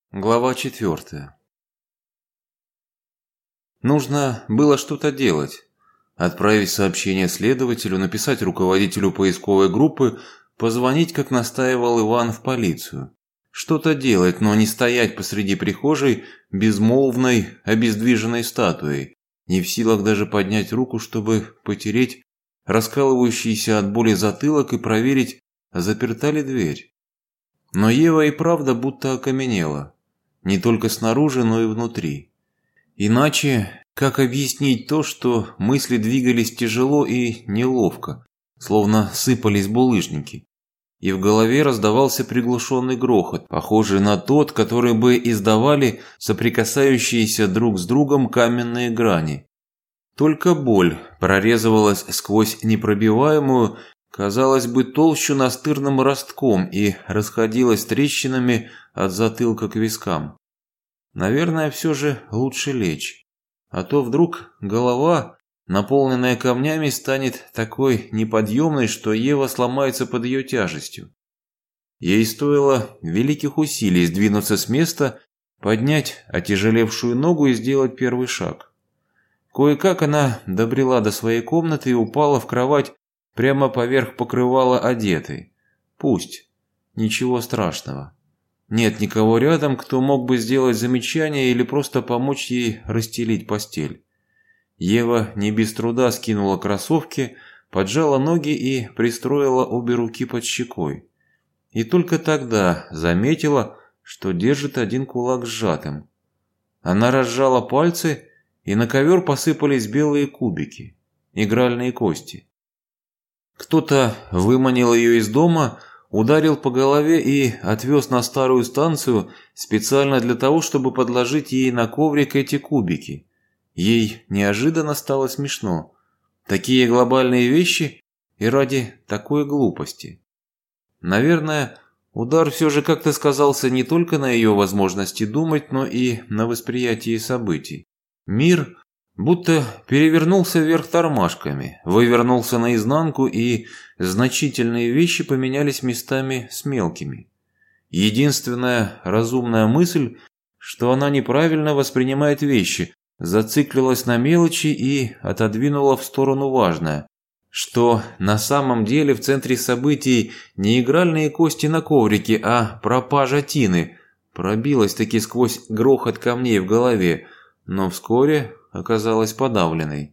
Глава 4. Нужно было что-то делать. Отправить сообщение следователю, написать руководителю поисковой группы, позвонить, как настаивал Иван, в полицию. Что-то делать, но не стоять посреди прихожей безмолвной, обездвиженной статуей, не в силах даже поднять руку, чтобы потереть раскалывающийся от боли затылок и проверить, заперта ли дверь. Но Ева и правда будто окаменела. Не только снаружи, но и внутри. Иначе, как объяснить то, что мысли двигались тяжело и неловко, словно сыпались булыжники? И в голове раздавался приглушенный грохот, похожий на тот, который бы издавали соприкасающиеся друг с другом каменные грани. Только боль прорезывалась сквозь непробиваемую, казалось бы, толщу настырным ростком и расходилась трещинами от затылка к вискам. Наверное, все же лучше лечь. А то вдруг голова, наполненная камнями, станет такой неподъемной, что Ева сломается под ее тяжестью. Ей стоило великих усилий сдвинуться с места, поднять отяжелевшую ногу и сделать первый шаг. Кое-как она добрела до своей комнаты и упала в кровать прямо поверх покрывала одетой. Пусть. Ничего страшного. Нет никого рядом, кто мог бы сделать замечание или просто помочь ей расстелить постель. Ева не без труда скинула кроссовки, поджала ноги и пристроила обе руки под щекой. И только тогда заметила, что держит один кулак сжатым. Она разжала пальцы, и на ковер посыпались белые кубики, игральные кости. Кто-то выманил ее из дома, ударил по голове и отвез на старую станцию специально для того, чтобы подложить ей на коврик эти кубики. Ей неожиданно стало смешно. Такие глобальные вещи и ради такой глупости. Наверное, удар все же как-то сказался не только на ее возможности думать, но и на восприятии событий. Мир будто перевернулся вверх тормашками, вывернулся наизнанку, и значительные вещи поменялись местами с мелкими. Единственная разумная мысль, что она неправильно воспринимает вещи, зациклилась на мелочи и отодвинула в сторону важное, что на самом деле в центре событий не игральные кости на коврике, а пропажа Тины, пробилась-таки сквозь грохот камней в голове, но вскоре оказалась подавленной.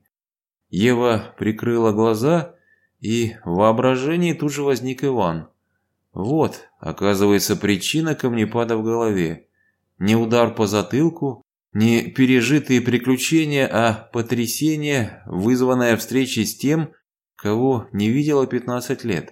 Ева прикрыла глаза, и в воображении тут же возник Иван. Вот, оказывается, причина камнепада в голове. Не удар по затылку, не пережитые приключения, а потрясение, вызванное встречей с тем, кого не видела 15 лет.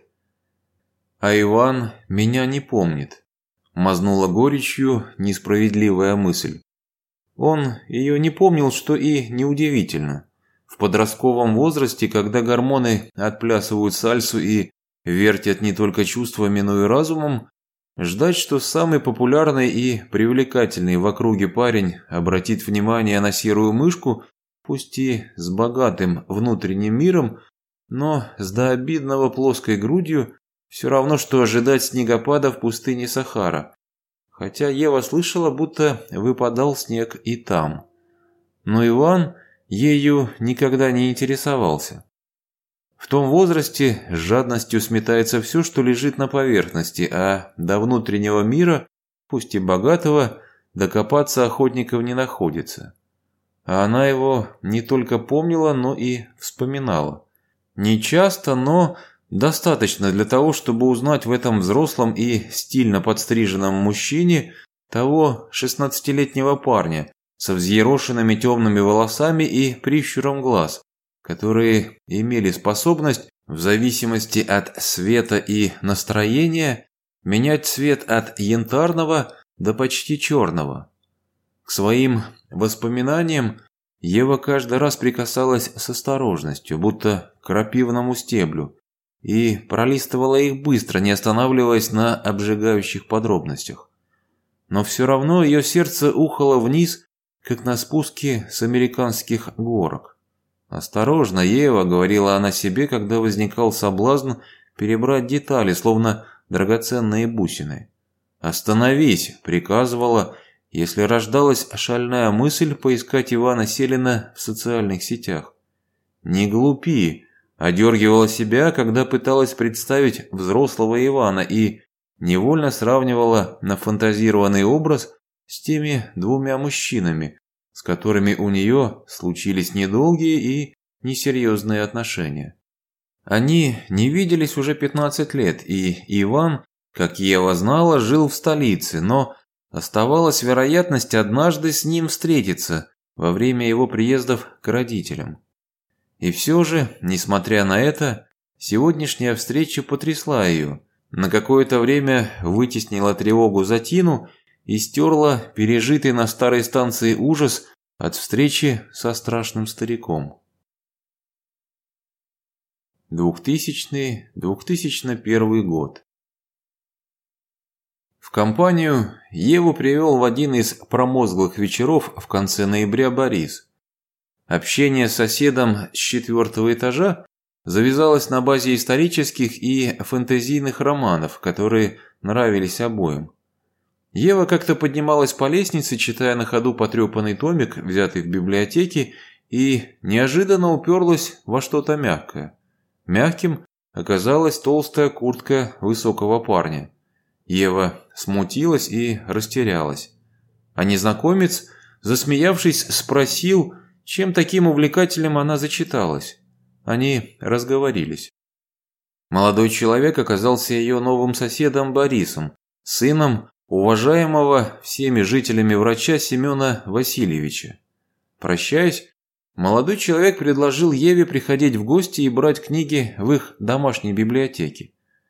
А Иван меня не помнит. Мазнула горечью несправедливая мысль. Он ее не помнил, что и неудивительно. В подростковом возрасте, когда гормоны отплясывают сальсу и вертят не только чувствами, но и разумом, ждать, что самый популярный и привлекательный в округе парень обратит внимание на серую мышку, пусть и с богатым внутренним миром, но с до обидного плоской грудью, все равно, что ожидать снегопада в пустыне Сахара. Хотя Ева слышала, будто выпадал снег и там. Но Иван ею никогда не интересовался. В том возрасте с жадностью сметается все, что лежит на поверхности, а до внутреннего мира, пусть и богатого, докопаться охотников не находится. А она его не только помнила, но и вспоминала. Не часто, но достаточно для того, чтобы узнать в этом взрослом и стильно подстриженном мужчине того 16-летнего парня со взъерошенными темными волосами и прищуром глаз, которые имели способность, в зависимости от света и настроения, менять цвет от янтарного до почти черного. К своим воспоминаниям Ева каждый раз прикасалась с осторожностью, будто к крапивному стеблю, и пролистывала их быстро, не останавливаясь на обжигающих подробностях. Но все равно ее сердце ухало вниз, как на спуске с американских горок. «Осторожно, Ева», — говорила она себе, когда возникал соблазн перебрать детали, словно драгоценные бусины. «Остановись», — приказывала, если рождалась шальная мысль поискать Ивана Селина в социальных сетях. «Не глупи», одергивала себя, когда пыталась представить взрослого Ивана и невольно сравнивала нафантазированный образ с теми двумя мужчинами, с которыми у нее случились недолгие и несерьезные отношения. Они не виделись уже 15 лет, и Иван, как Ева знала, жил в столице, но оставалась вероятность однажды с ним встретиться во время его приездов к родителям. И все же, несмотря на это, сегодняшняя встреча потрясла ее, на какое-то время вытеснила тревогу за Тину и стерла пережитый на старой станции ужас от встречи со страшным стариком. 2000-2001 год. В компанию Еву привел в один из промозглых вечеров в конце ноября Борис. Общение с соседом с 4-го этажа завязалось на базе исторических и фэнтезийных романов, которые нравились обоим. Ева как-то поднималась по лестнице, читая на ходу потрепанный томик, взятый в библиотеке, и неожиданно уперлась во что-то мягкое. Мягким оказалась толстая куртка высокого парня. Ева смутилась и растерялась. А незнакомец, засмеявшись, спросил, чем таким увлекательным она зачиталась. Они разговорились. Молодой человек оказался ее новым соседом Борисом, сыном уважаемого всеми жителями врача Семена Васильевича. Прощаясь, молодой человек предложил Еве приходить в гости и брать книги в их домашней библиотеке.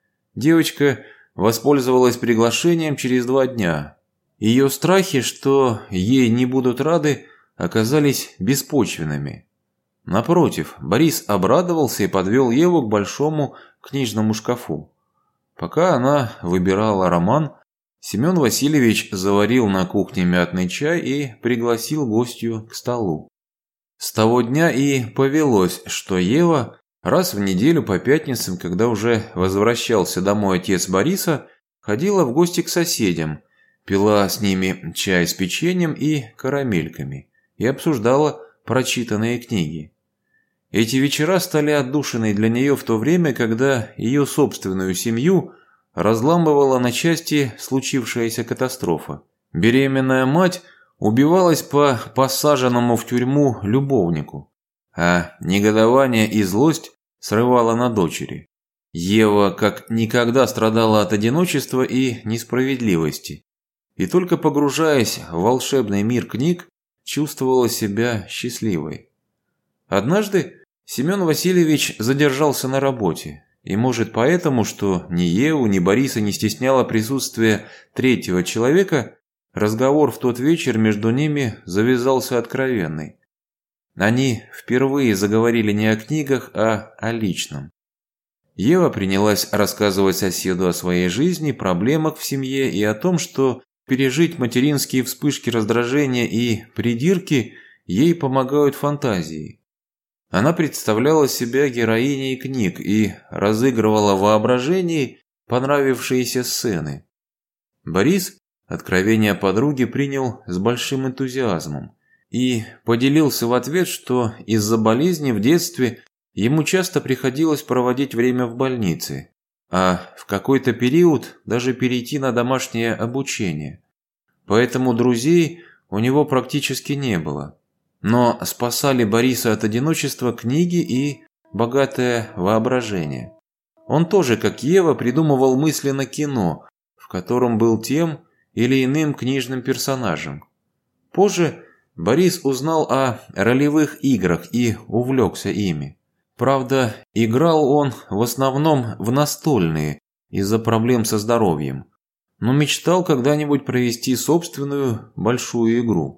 Девочка воспользовалась приглашением через 2 дня. Ее страхи, что ей не будут рады, оказались беспочвенными. Напротив, Борис обрадовался и подвел Еву к большому книжному шкафу. Пока она выбирала роман, Семен Васильевич заварил на кухне мятный чай и пригласил гостью к столу. С того дня и повелось, что Ева раз в неделю по пятницам, когда уже возвращался домой отец Бориса, ходила в гости к соседям, пила с ними чай с печеньем и карамельками и обсуждала прочитанные книги. Эти вечера стали отдушиной для нее в то время, когда ее собственную семью разламывала на части случившаяся катастрофа. Беременная мать убивалась по посаженному в тюрьму любовнику, а негодование и злость срывала на дочери. Ева как никогда страдала от одиночества и несправедливости, и только погружаясь в волшебный мир книг, чувствовала себя счастливой. Однажды Семен Васильевич задержался на работе, и, может, поэтому, что ни Еву, ни Бориса не стесняло присутствие третьего человека, разговор в тот вечер между ними завязался откровенный. Они впервые заговорили не о книгах, а о личном. Ева принялась рассказывать соседу о своей жизни, проблемах в семье и о том, что пережить материнские вспышки раздражения и придирки ей помогают фантазии. Она представляла себя героиней книг и разыгрывала в воображении понравившиеся сцены. Борис откровения подруги принял с большим энтузиазмом и поделился в ответ, что из-за болезни в детстве ему часто приходилось проводить время в больнице, а в какой-то период даже перейти на домашнее обучение. Поэтому друзей у него практически не было. Но спасали Бориса от одиночества книги и богатое воображение. Он тоже, как Ева, придумывал мысленно кино, в котором был тем или иным книжным персонажем. Позже Борис узнал о ролевых играх и увлекся ими. Правда, играл он в основном в настольные из-за проблем со здоровьем, но мечтал когда-нибудь провести собственную большую игру.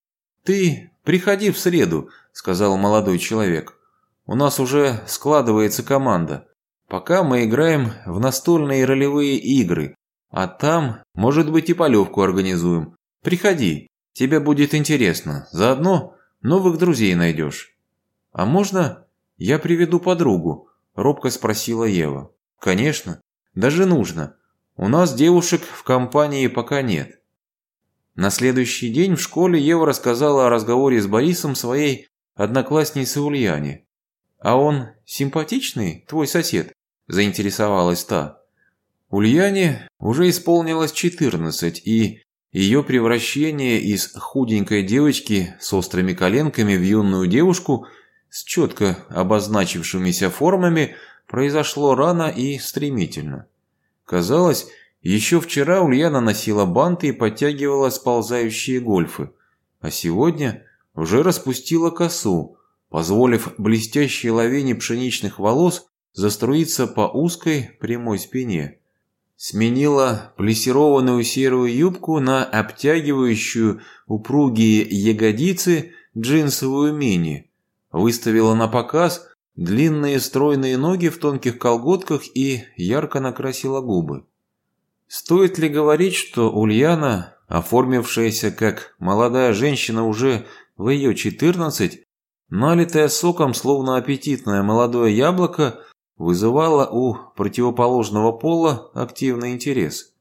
«Ты приходи в среду», – сказал молодой человек. «У нас уже складывается команда. Пока мы играем в настольные ролевые игры, а там, может быть, и полевку организуем. Приходи, тебе будет интересно. Заодно новых друзей найдешь». «А можно я приведу подругу?» – робко спросила Ева. «Конечно, даже нужно. У нас девушек в компании пока нет». На следующий день в школе Ева рассказала о разговоре с Борисом своей однокласснице Ульяне. «А он симпатичный, твой сосед?» – заинтересовалась та. Ульяне уже исполнилось 14, и ее превращение из худенькой девочки с острыми коленками в юную девушку с четко обозначившимися формами произошло рано и стремительно. Казалось, еще вчера Ульяна носила банты и подтягивала сползающие гольфы, а сегодня уже распустила косу, позволив блестящей лавине пшеничных волос заструиться по узкой прямой спине. Сменила плессированную серую юбку на обтягивающую упругие ягодицы джинсовую мини, выставила на показ длинные стройные ноги в тонких колготках и ярко накрасила губы. Стоит ли говорить, что Ульяна, оформившаяся как молодая женщина уже в ее 14, налитая соком, словно аппетитное молодое яблоко, вызывала у противоположного пола активный интерес.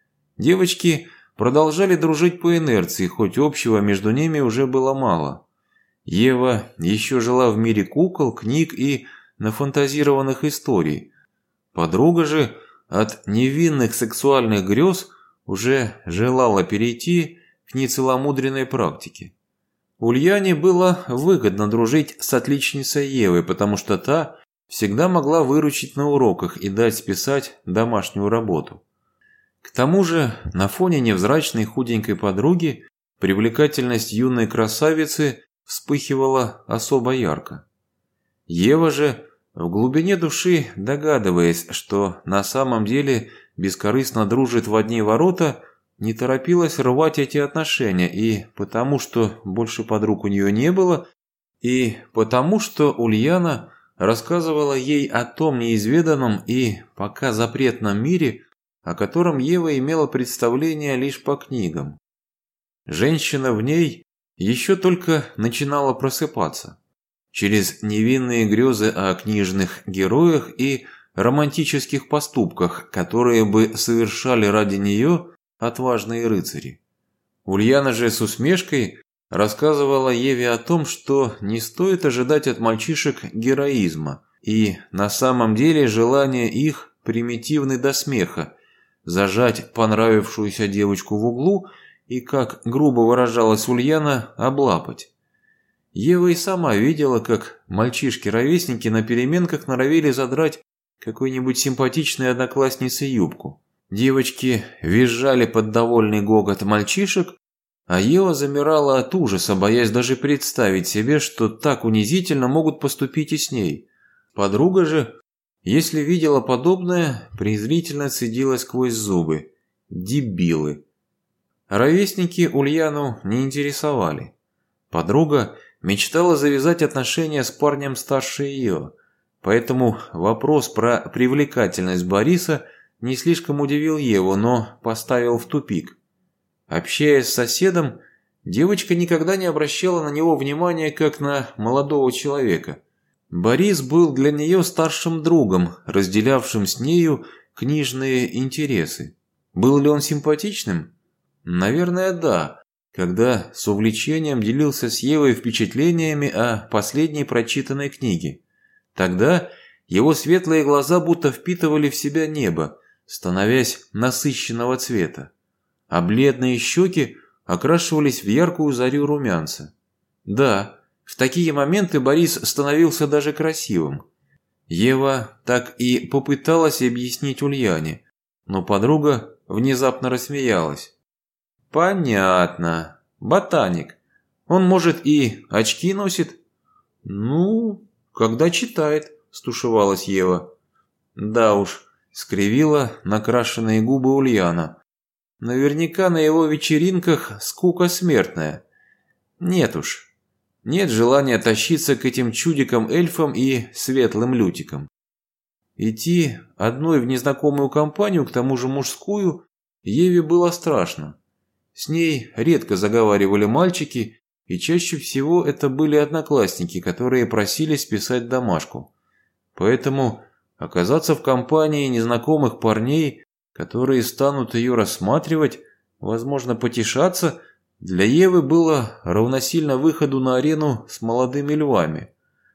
Девочки продолжали дружить по инерции, хоть общего между ними уже было мало. Ева еще жила в мире кукол, книг и нафантазированных историй. Подруга же от невинных сексуальных грез уже желала перейти к нецеломудренной практике. Ульяне было выгодно дружить с отличницей Евой, потому что та всегда могла выручить на уроках и дать списать домашнюю работу. К тому же на фоне невзрачной худенькой подруги привлекательность юной красавицы вспыхивала особо ярко. Ева же, в глубине души догадываясь, что на самом деле бескорыстно дружит в одни ворота, не торопилась рвать эти отношения, и потому что больше подруг у нее не было, и потому что Ульяна рассказывала ей о том неизведанном и пока запретном мире, о котором Ева имела представление лишь по книгам. Женщина в ней еще только начинала просыпаться. Через невинные грезы о книжных героях и романтических поступках, которые бы совершали ради нее отважные рыцари. Ульяна же с усмешкой рассказывала Еве о том, что не стоит ожидать от мальчишек героизма, и на самом деле желание их примитивны до смеха, зажать понравившуюся девочку в углу и, как грубо выражалась Ульяна, облапать. Ева и сама видела, как мальчишки-ровесники на переменках норовили задрать какой-нибудь симпатичной однокласснице юбку. Девочки визжали под довольный гогот мальчишек, а Ева замирала от ужаса, боясь даже представить себе, что так унизительно могут поступить и с ней. Подруга же, если видела подобное, презрительно цедила сквозь зубы. Дебилы. Ровесники Ульяну не интересовали. Подруга мечтала завязать отношения с парнем старше ее, поэтому вопрос про привлекательность Бориса не слишком удивил Еву, но поставил в тупик. Общаясь с соседом, девочка никогда не обращала на него внимания как на молодого человека. Борис был для нее старшим другом, разделявшим с нею книжные интересы. Был ли он симпатичным? Наверное, да, когда с увлечением делился с Евой впечатлениями о последней прочитанной книге. Тогда его светлые глаза будто впитывали в себя небо, становясь насыщенного цвета, а бледные щеки окрашивались в яркую зарю румянца. Да, в такие моменты Борис становился даже красивым. Ева так и попыталась объяснить Ульяне, но подруга внезапно рассмеялась. «Понятно. Ботаник. Он, может, и очки носит?» «Ну, когда читает», – стушевалась Ева. «Да уж», – скривила накрашенные губы Ульяна. «Наверняка на его вечеринках скука смертная. Нет уж. Нет желания тащиться к этим чудикам-эльфам и светлым лютикам. Идти одной в незнакомую компанию, к тому же мужскую, Еве было страшно. С ней редко заговаривали мальчики, и чаще всего это были одноклассники, которые просили списать домашку. Поэтому оказаться в компании незнакомых парней, которые станут ее рассматривать, возможно, потешаться, для Евы было равносильно выходу на арену с молодыми львами.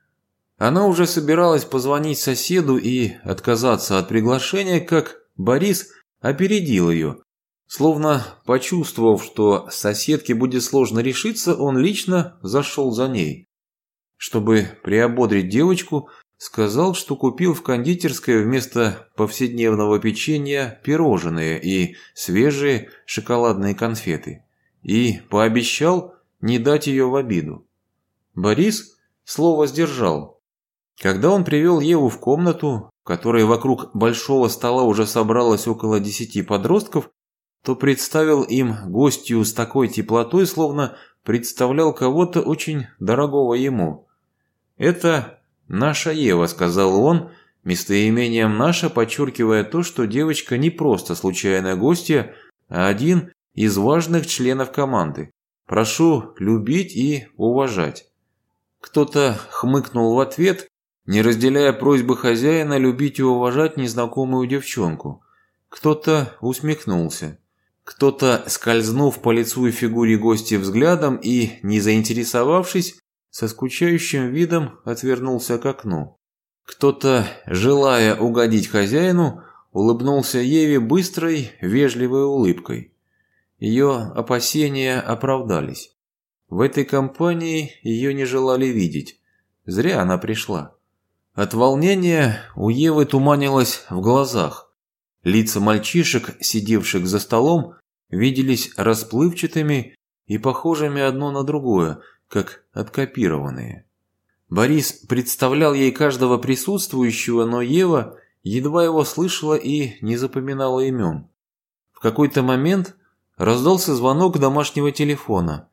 Она уже собиралась позвонить соседу и отказаться от приглашения, как Борис опередил ее. Словно почувствовав, что соседке будет сложно решиться, он лично зашел за ней. Чтобы приободрить девочку, сказал, что купил в кондитерской вместо повседневного печенья пирожные и свежие шоколадные конфеты. И пообещал не дать ее в обиду. Борис слово сдержал. Когда он привел Еву в комнату, в которой вокруг большого стола уже собралось около 10 подростков, то представил им гостью с такой теплотой, словно представлял кого-то очень дорогого ему. «Это наша Ева», — сказал он, местоимением «наша», подчеркивая то, что девочка не просто случайная гостья, а один из важных членов команды. «Прошу любить и уважать». Кто-то хмыкнул в ответ, не разделяя просьбы хозяина любить и уважать незнакомую девчонку. Кто-то усмехнулся. Кто-то, скользнув по лицу и фигуре гостя взглядом и, не заинтересовавшись, со скучающим видом отвернулся к окну. Кто-то, желая угодить хозяину, улыбнулся Еве быстрой, вежливой улыбкой. Ее опасения оправдались. В этой компании ее не желали видеть. Зря она пришла. От волнения у Евы туманилось в глазах. Лица мальчишек, сидевших за столом, виделись расплывчатыми и похожими одно на другое, как откопированные. Борис представлял ей каждого присутствующего, но Ева едва его слышала и не запоминала имен. В какой-то момент раздался звонок домашнего телефона.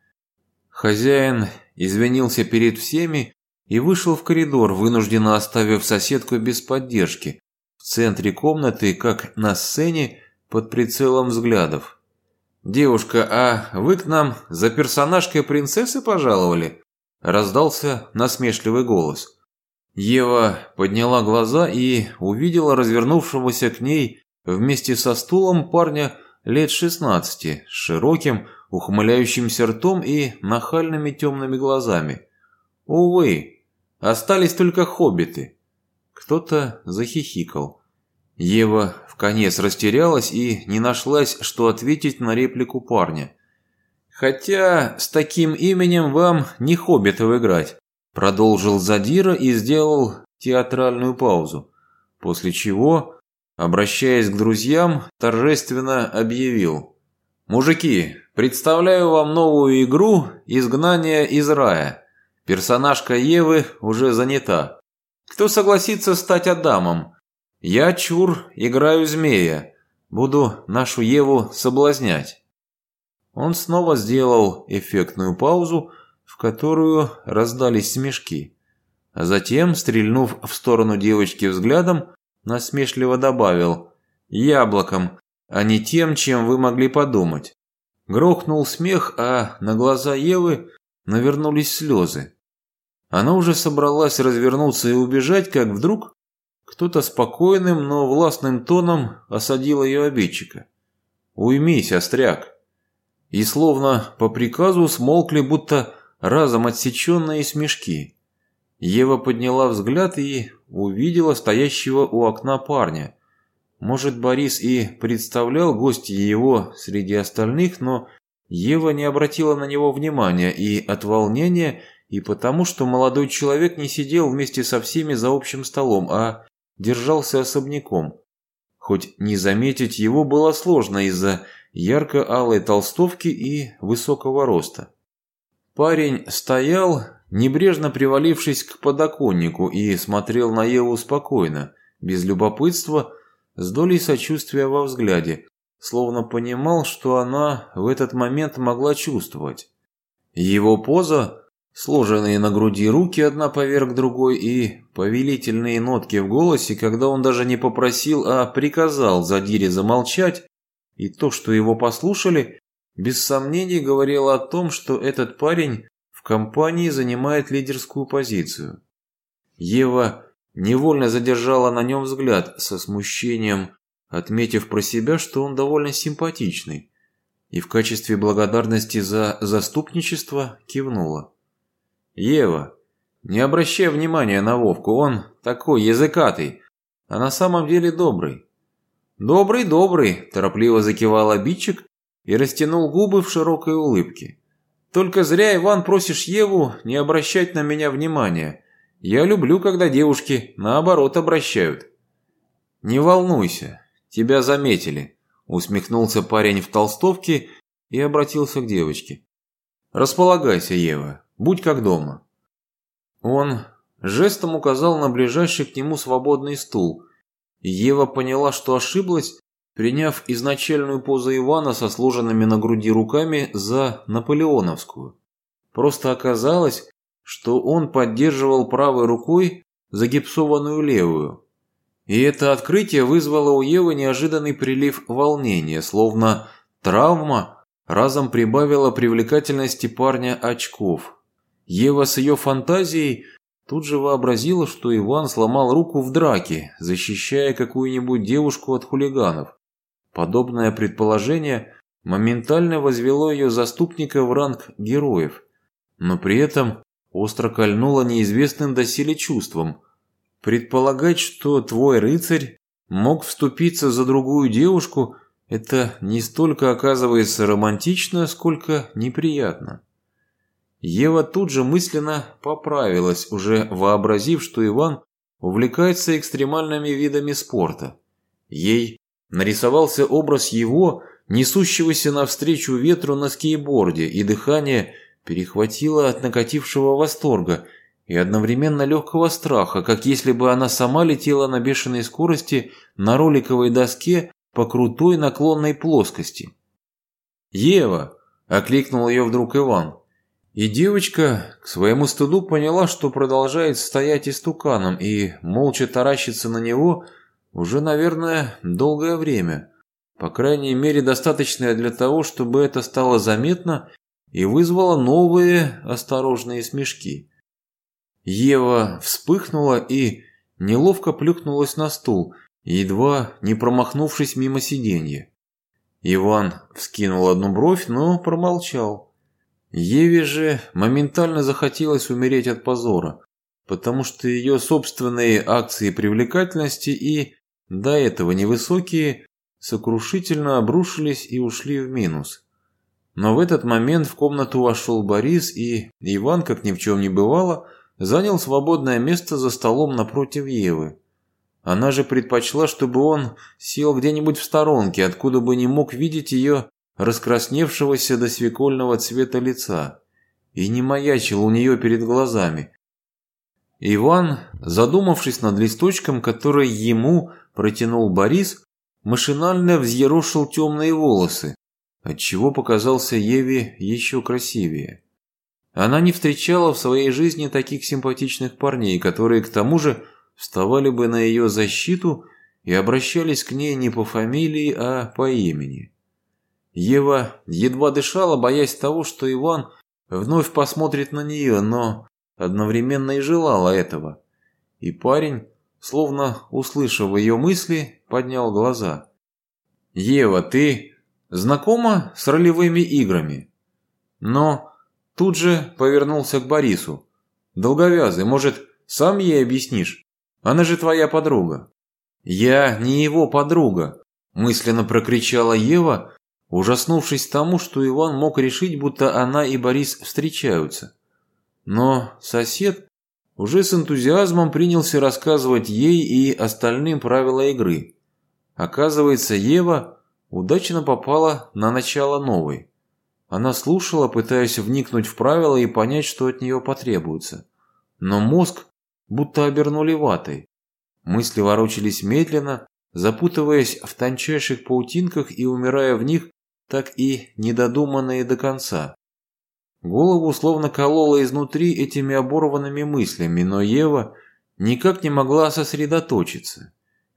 Хозяин извинился перед всеми и вышел в коридор, вынужденно оставив соседку без поддержки, в центре комнаты, как на сцене, под прицелом взглядов. «Девушка, а вы к нам за персонажкой принцессы пожаловали?» – раздался насмешливый голос. Ева подняла глаза и увидела развернувшегося к ней вместе со стулом парня лет 16, с широким, ухмыляющимся ртом и нахальными темными глазами. Увы, остались только хоббиты. Кто-то захихикал. Ева вконец растерялась и не нашлась, что ответить на реплику парня. «Хотя с таким именем вам не хоббитов играть», – продолжил задира и сделал театральную паузу, после чего, обращаясь к друзьям, торжественно объявил: «Мужики, представляю вам новую игру «Изгнание из рая». Персонажка Евы уже занята. Кто согласится стать Адамом? Я, Чур, играю змея. Буду нашу Еву соблазнять». Он снова сделал эффектную паузу, в которую раздались смешки. А затем, стрельнув в сторону девочки взглядом, насмешливо добавил: «Яблоком, а не тем, чем вы могли подумать». Грохнул смех, а на глаза Евы навернулись слезы. Она уже собралась развернуться и убежать, как вдруг кто-то спокойным, но властным тоном осадил ее обидчика. «Уймись, остряк!» И словно по приказу смолкли, будто разом отсеченные смешки. Ева подняла взгляд и увидела стоящего у окна парня. Может, Борис и представлял гостя его среди остальных, но Ева не обратила на него внимания и от волнения, и потому, что молодой человек не сидел вместе со всеми за общим столом, а держался особняком. Хоть не заметить его было сложно из-за ярко-алой толстовки и высокого роста. Парень стоял, небрежно привалившись к подоконнику, и смотрел на Еву спокойно, без любопытства, с долей сочувствия во взгляде, словно понимал, что она в этот момент могла чувствовать. Его поза, сложенные на груди руки одна поверх другой и повелительные нотки в голосе, когда он даже не попросил, а приказал задире замолчать, и то, что его послушали, без сомнений говорило о том, что этот парень в компании занимает лидерскую позицию. Ева невольно задержала на нем взгляд со смущением, отметив про себя, что он довольно симпатичный. и в качестве благодарности за заступничество кивнула. «Ева, не обращай внимания на Вовку, он такой языкатый, а на самом деле добрый». «Добрый, добрый», – торопливо закивал обидчик и растянул губы в широкой улыбке. «Только зря, Иван, просишь Еву не обращать на меня внимания. Я люблю, когда девушки наоборот обращают». «Не волнуйся, тебя заметили», – усмехнулся парень в толстовке и обратился к девочке. «Располагайся, Ева, будь как дома». Он жестом указал на ближайший к нему свободный стул. Ева поняла, что ошиблась, приняв изначальную позу Ивана со сложенными на груди руками за наполеоновскую. Просто оказалось, что он поддерживал правой рукой загипсованную левую. И это открытие вызвало у Евы неожиданный прилив волнения, словно травма разом прибавила привлекательности парня очков. Ева с ее фантазией тут же вообразила, что Иван сломал руку в драке, защищая какую-нибудь девушку от хулиганов. Подобное предположение моментально возвело ее заступника в ранг героев, но при этом остро кольнуло неизвестным доселе чувством. Предполагать, что твой рыцарь мог вступиться за другую девушку, это не столько оказывается романтично, сколько неприятно. Ева тут же мысленно поправилась, уже вообразив, что Иван увлекается экстремальными видами спорта. Ей нарисовался образ его, несущегося навстречу ветру на скейтборде, и дыхание перехватило от накатившего восторга и одновременно легкого страха, как если бы она сама летела на бешеной скорости на роликовой доске по крутой наклонной плоскости. «Ева!» – окликнул ее вдруг Иван. И девочка к своему стыду поняла, что продолжает стоять истуканом и молча таращиться на него уже, наверное, долгое время. По крайней мере, достаточное для того, чтобы это стало заметно и вызвало новые осторожные смешки. Ева вспыхнула и неловко плюхнулась на стул, едва не промахнувшись мимо сиденья. Иван вскинул одну бровь, но промолчал. Еве же моментально захотелось умереть от позора, потому что ее собственные акции привлекательности и до этого невысокие сокрушительно обрушились и ушли в минус. Но в этот момент в комнату вошел Борис, и Иван, как ни в чем не бывало, занял свободное место за столом напротив Евы. Она же предпочла, чтобы он сел где-нибудь в сторонке, откуда бы не мог видеть ее раскрасневшегося до свекольного цвета лица, и не маячил у нее перед глазами. Иван, задумавшись над листочком, который ему протянул Борис, машинально взъерошил темные волосы, отчего показался Еве еще красивее. Она не встречала в своей жизни таких симпатичных парней, которые к тому же вставали бы на ее защиту и обращались к ней не по фамилии, а по имени. Ева едва дышала, боясь того, что Иван вновь посмотрит на нее, но одновременно и желала этого. И парень, словно услышав ее мысли, поднял глаза. «Ева, ты знакома с ролевыми играми?» Но тут же повернулся к Борису. «Долговязый, может, сам ей объяснишь? Она же твоя подруга». «Я не его подруга», – мысленно прокричала Ева, ужаснувшись тому, что Иван мог решить, будто она и Борис встречаются. Но сосед уже с энтузиазмом принялся рассказывать ей и остальным правила игры. Оказывается, Ева удачно попала на начало новой. Она слушала, пытаясь вникнуть в правила и понять, что от нее потребуется. Но мозг будто обернули ватой. Мысли ворочались медленно, запутываясь в тончайших паутинках и умирая в них, так и недодуманные до конца. Голову словно кололо изнутри этими оборванными мыслями, но Ева никак не могла сосредоточиться.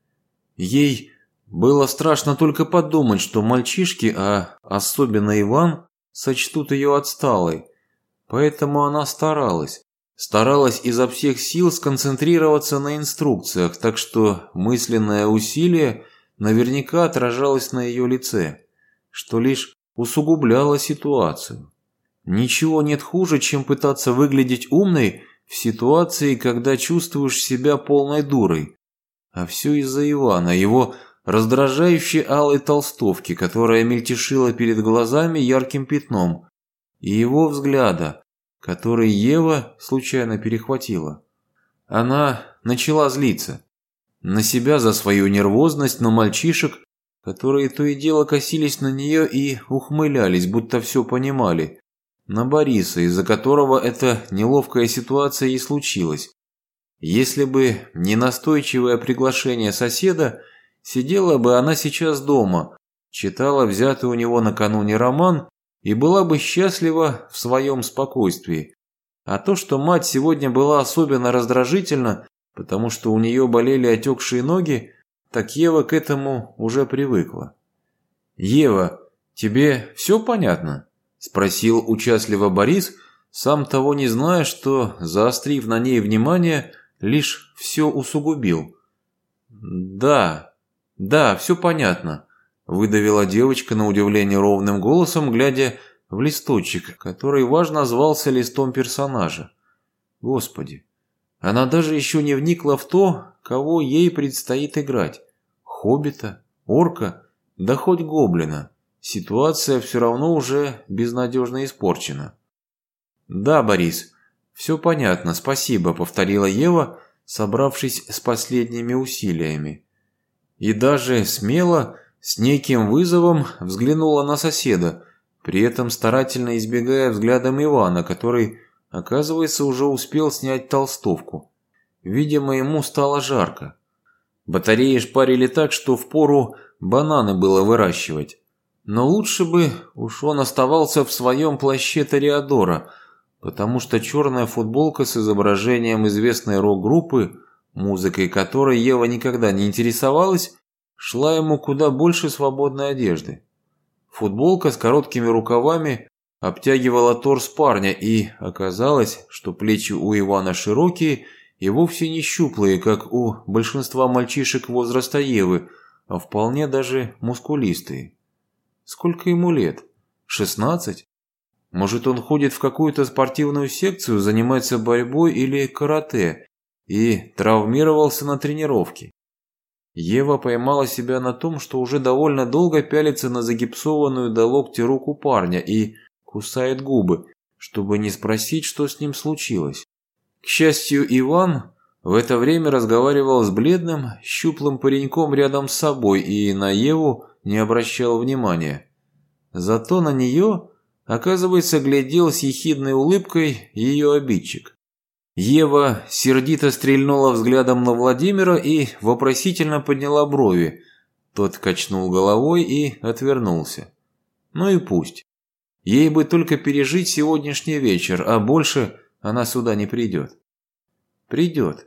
Ей было страшно только подумать, что мальчишки, а особенно Иван, сочтут ее отсталой. Поэтому она старалась изо всех сил сконцентрироваться на инструкциях, так что мысленное усилие наверняка отражалось на ее лице, что лишь усугубляло ситуацию. Ничего нет хуже, чем пытаться выглядеть умной в ситуации, когда чувствуешь себя полной дурой. А все из-за Ивана, его раздражающей алой толстовки, которая мельтешила перед глазами ярким пятном, и его взгляда, который Ева случайно перехватила. Она начала злиться. На себя за свою нервозность, на мальчишек, которые то и дело косились на нее и ухмылялись, будто все понимали. На Бориса, из-за которого эта неловкая ситуация и случилась. Если бы не настойчивое приглашение соседа, сидела бы она сейчас дома, читала взятый у него накануне роман и была бы счастлива в своем спокойствии. А то, что мать сегодня была особенно раздражительна, потому что у нее болели отекшие ноги, так Ева к этому уже привыкла. «Ева, тебе все понятно?» – спросил участливо Борис, сам того не зная, что, заострив на ней внимание, лишь все усугубил. «Да, все понятно», – выдавила девочка на удивление ровным голосом, глядя в листочек, который важно звался листом персонажа. Господи, она даже еще не вникла в то, кого ей предстоит играть. Хоббита, орка, да хоть гоблина. Ситуация все равно уже безнадежно испорчена. «Да, Борис, все понятно, спасибо», — повторила Ева, собравшись с последними усилиями. И даже смело, с неким вызовом взглянула на соседа, при этом старательно избегая взглядом Ивана, который, оказывается, уже успел снять толстовку. Видимо, ему стало жарко. Батареи шпарили так, что впору бананы было выращивать. Но лучше бы уж он оставался в своем плаще Тореадора, потому что черная футболка с изображением известной рок-группы, музыкой которой Ева никогда не интересовалась, шла ему куда больше свободной одежды. Футболка с короткими рукавами обтягивала торс парня, и оказалось, что плечи у Ивана широкие и вовсе не щуплые, как у большинства мальчишек возраста Евы, а вполне даже мускулистые. Сколько ему лет? 16? Может, он ходит в какую-то спортивную секцию, занимается борьбой или карате и травмировался на тренировке? Ева поймала себя на том, что уже довольно долго пялится на загипсованную до локтя руку парня и кусает губы, чтобы не спросить, что с ним случилось. К счастью, Иван в это время разговаривал с бледным, щуплым пареньком рядом с собой и на Еву не обращал внимания. Зато на нее, оказывается, глядел с ехидной улыбкой ее обидчик. Ева сердито стрельнула взглядом на Владимира и вопросительно подняла брови. Тот качнул головой и отвернулся. Ну и пусть. Ей бы только пережить сегодняшний вечер, а больше она сюда не придет. Придет.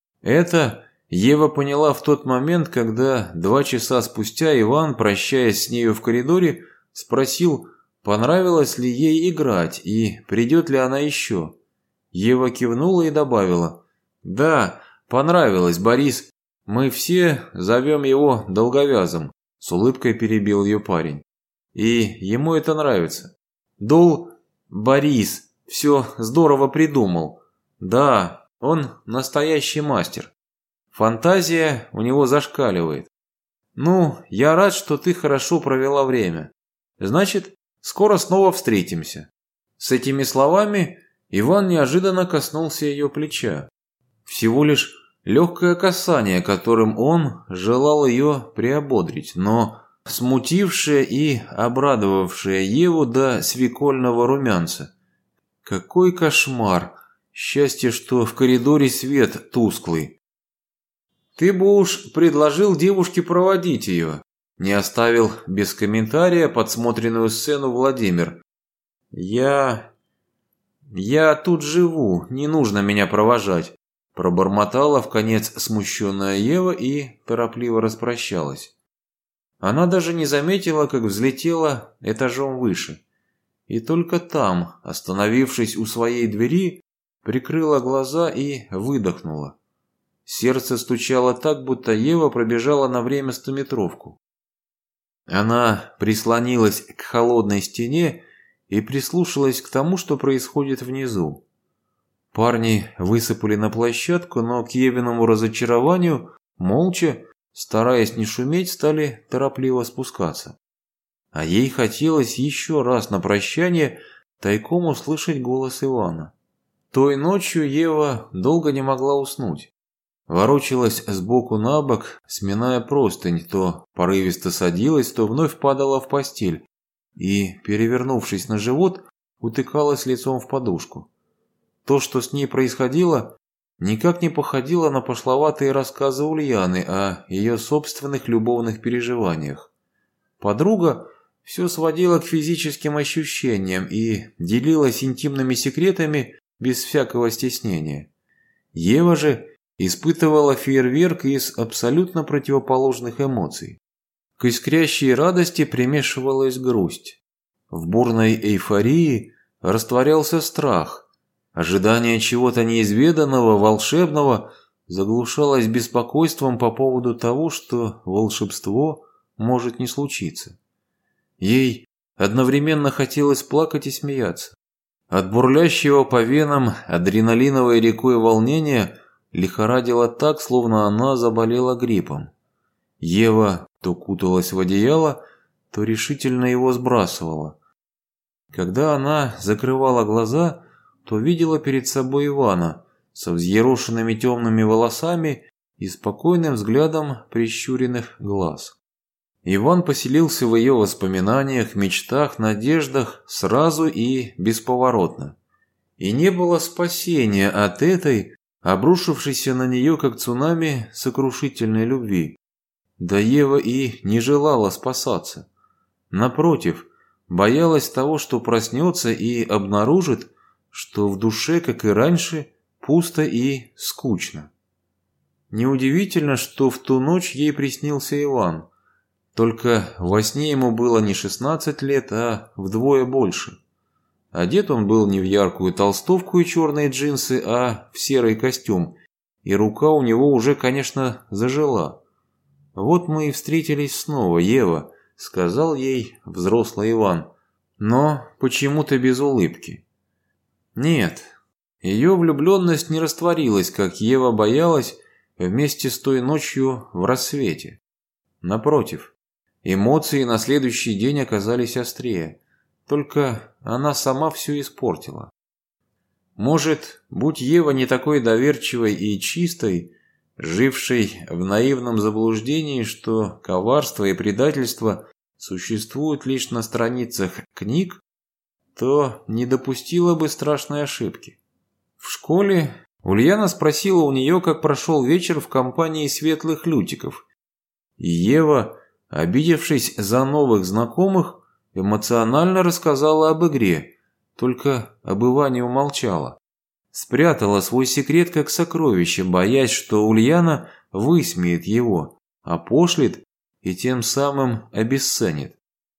Это Ева поняла в тот момент, когда 2 часа спустя Иван, прощаясь с нею в коридоре, спросил, понравилось ли ей играть и придет ли она еще. Ева кивнула и добавила: «Да, понравилось, Борис. Мы все зовем его Долговязым», – с улыбкой перебил ее парень. «И ему это нравится». Борис, все здорово придумал. Да, он настоящий мастер. Фантазия у него зашкаливает. Ну, я рад, что ты хорошо провела время. Значит, скоро снова встретимся». С этими словами Иван неожиданно коснулся ее плеча. Всего лишь легкое касание, которым он желал ее приободрить, но смутившее и обрадовавшее Еву до свекольного румянца. Какой кошмар! Счастье, что в коридоре свет тусклый. «Ты бы уж предложил девушке проводить ее», – не оставил без комментария подсмотренную сцену Владимир. «Я тут живу, не нужно меня провожать», – пробормотала вконец смущенная Ева и торопливо распрощалась. Она даже не заметила, как взлетела этажом выше. И только там, остановившись у своей двери, прикрыла глаза и выдохнула. Сердце стучало так, будто Ева пробежала на время 100-метровку. Она прислонилась к холодной стене и прислушалась к тому, что происходит внизу. Парни высыпали на площадку, но к Евиному разочарованию, молча, стараясь не шуметь, стали торопливо спускаться. А ей хотелось еще раз на прощание тайком услышать голос Ивана. Той ночью Ева долго не могла уснуть. Ворочалась сбоку на бок, сминая простынь, то порывисто садилась, то вновь падала в постель и, перевернувшись на живот, утыкалась лицом в подушку. То, что с ней происходило, никак не походило на пошловатые рассказы Ульяны о ее собственных любовных переживаниях. Подруга все сводила к физическим ощущениям и делилась интимными секретами без всякого стеснения. Ева же испытывала фейерверк из абсолютно противоположных эмоций. К искрящей радости примешивалась грусть. В бурной эйфории растворялся страх. Ожидание чего-то неизведанного, волшебного заглушалось беспокойством по поводу того, что волшебство может не случиться. Ей одновременно хотелось плакать и смеяться. От бурлящего по венам адреналиновой рекой волнения лихорадило так, словно она заболела гриппом. Ева то куталась в одеяло, то решительно его сбрасывала. Когда она закрывала глаза, то видела перед собой Ивана со взъерошенными темными волосами и спокойным взглядом прищуренных глаз. Иван поселился в ее воспоминаниях, мечтах, надеждах сразу и бесповоротно. И не было спасения от этой, обрушившейся на нее как цунами, сокрушительной любви. Да Ева и не желала спасаться. Напротив, боялась того, что проснется и обнаружит, что в душе, как и раньше, пусто и скучно. Неудивительно, что в ту ночь ей приснился Иван. Только во сне ему было не 16 лет, а вдвое больше. Одет он был не в яркую толстовку и черные джинсы, а в серый костюм, и рука у него уже, конечно, зажила. «Вот мы и встретились снова, Ева», — сказал ей взрослый Иван, но почему-то без улыбки. Нет, ее влюбленность не растворилась, как Ева боялась, вместе с той ночью в рассвете. Напротив, эмоции на следующий день оказались острее, только она сама все испортила. Может, будь Ева не такой доверчивой и чистой, жившей в наивном заблуждении, что коварство и предательство существуют лишь на страницах книг, то не допустила бы страшной ошибки. В школе Ульяна спросила у нее, как прошел вечер в компании светлых лютиков, и Ева, обидевшись за новых знакомых, эмоционально рассказала об игре, только об Иване умолчала. Спрятала свой секрет как сокровище, боясь, что Ульяна высмеет его, опошлит и тем самым обесценит.